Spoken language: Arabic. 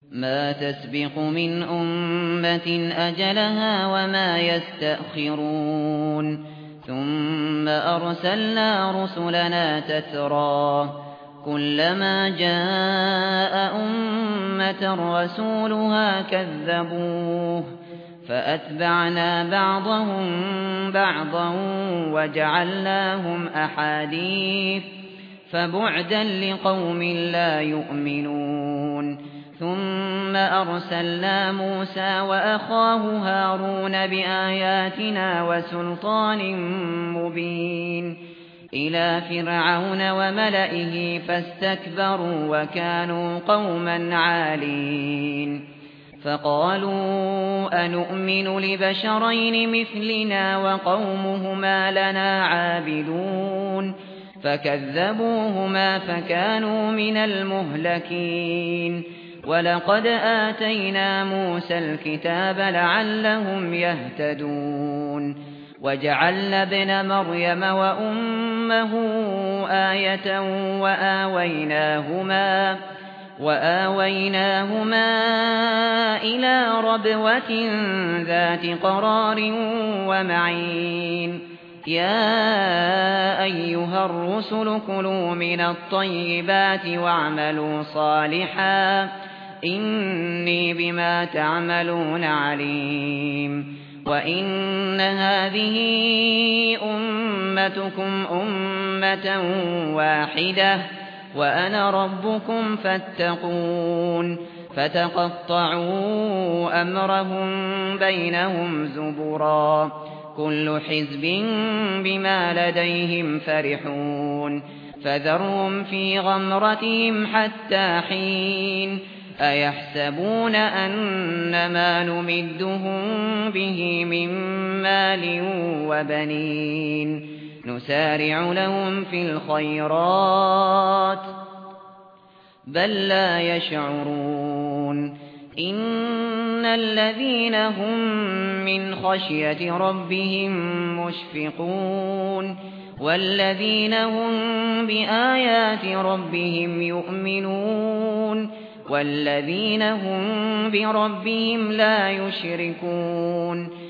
ما تسبق من أمة أجلها وما يستأخرون ثم أرسلنا رسلنا تترى كلما جاء أمة رسولها كذبوه فأتبعنا بعضهم بعضا وجعلناهم أحاديث فبعدا لقوم لا يؤمنون ثم أرسلنا موسى وأخاه هارون بآياتنا وسلطان مبين إلى فرعون وملئه فاستكبروا وكانوا قوما عالين فقالوا أنؤمن لبشرين مثلنا وقومهما لنا عابدون فكذبوهما فكانوا من المهلكين ولقد آتينا موسى الكتاب لعلهم يهتدون وجعلنا ابن مريم وأمه آية وآويناهما إلى ربوة ذات قرار ومعين يا أيها الرسل كلوا من الطيبات واعملوا صالحا إني بما تعملون عليم وإن هذه أمتكم أمة واحدة وأنا ربكم فاتقون فتقطعوا أمرهم بينهم زبرا كل حزب بما لديهم فرحون فذرهم في غمرتهم حتى حين أيحسبون أنما نمدهم به من مال وبنين نسارع لهم في الخيرات بل لا يشعرون إن الذين هم من خشية ربهم مشفقون والذين هم بآيات ربهم يؤمنون والذين هم بربهم لا يشركون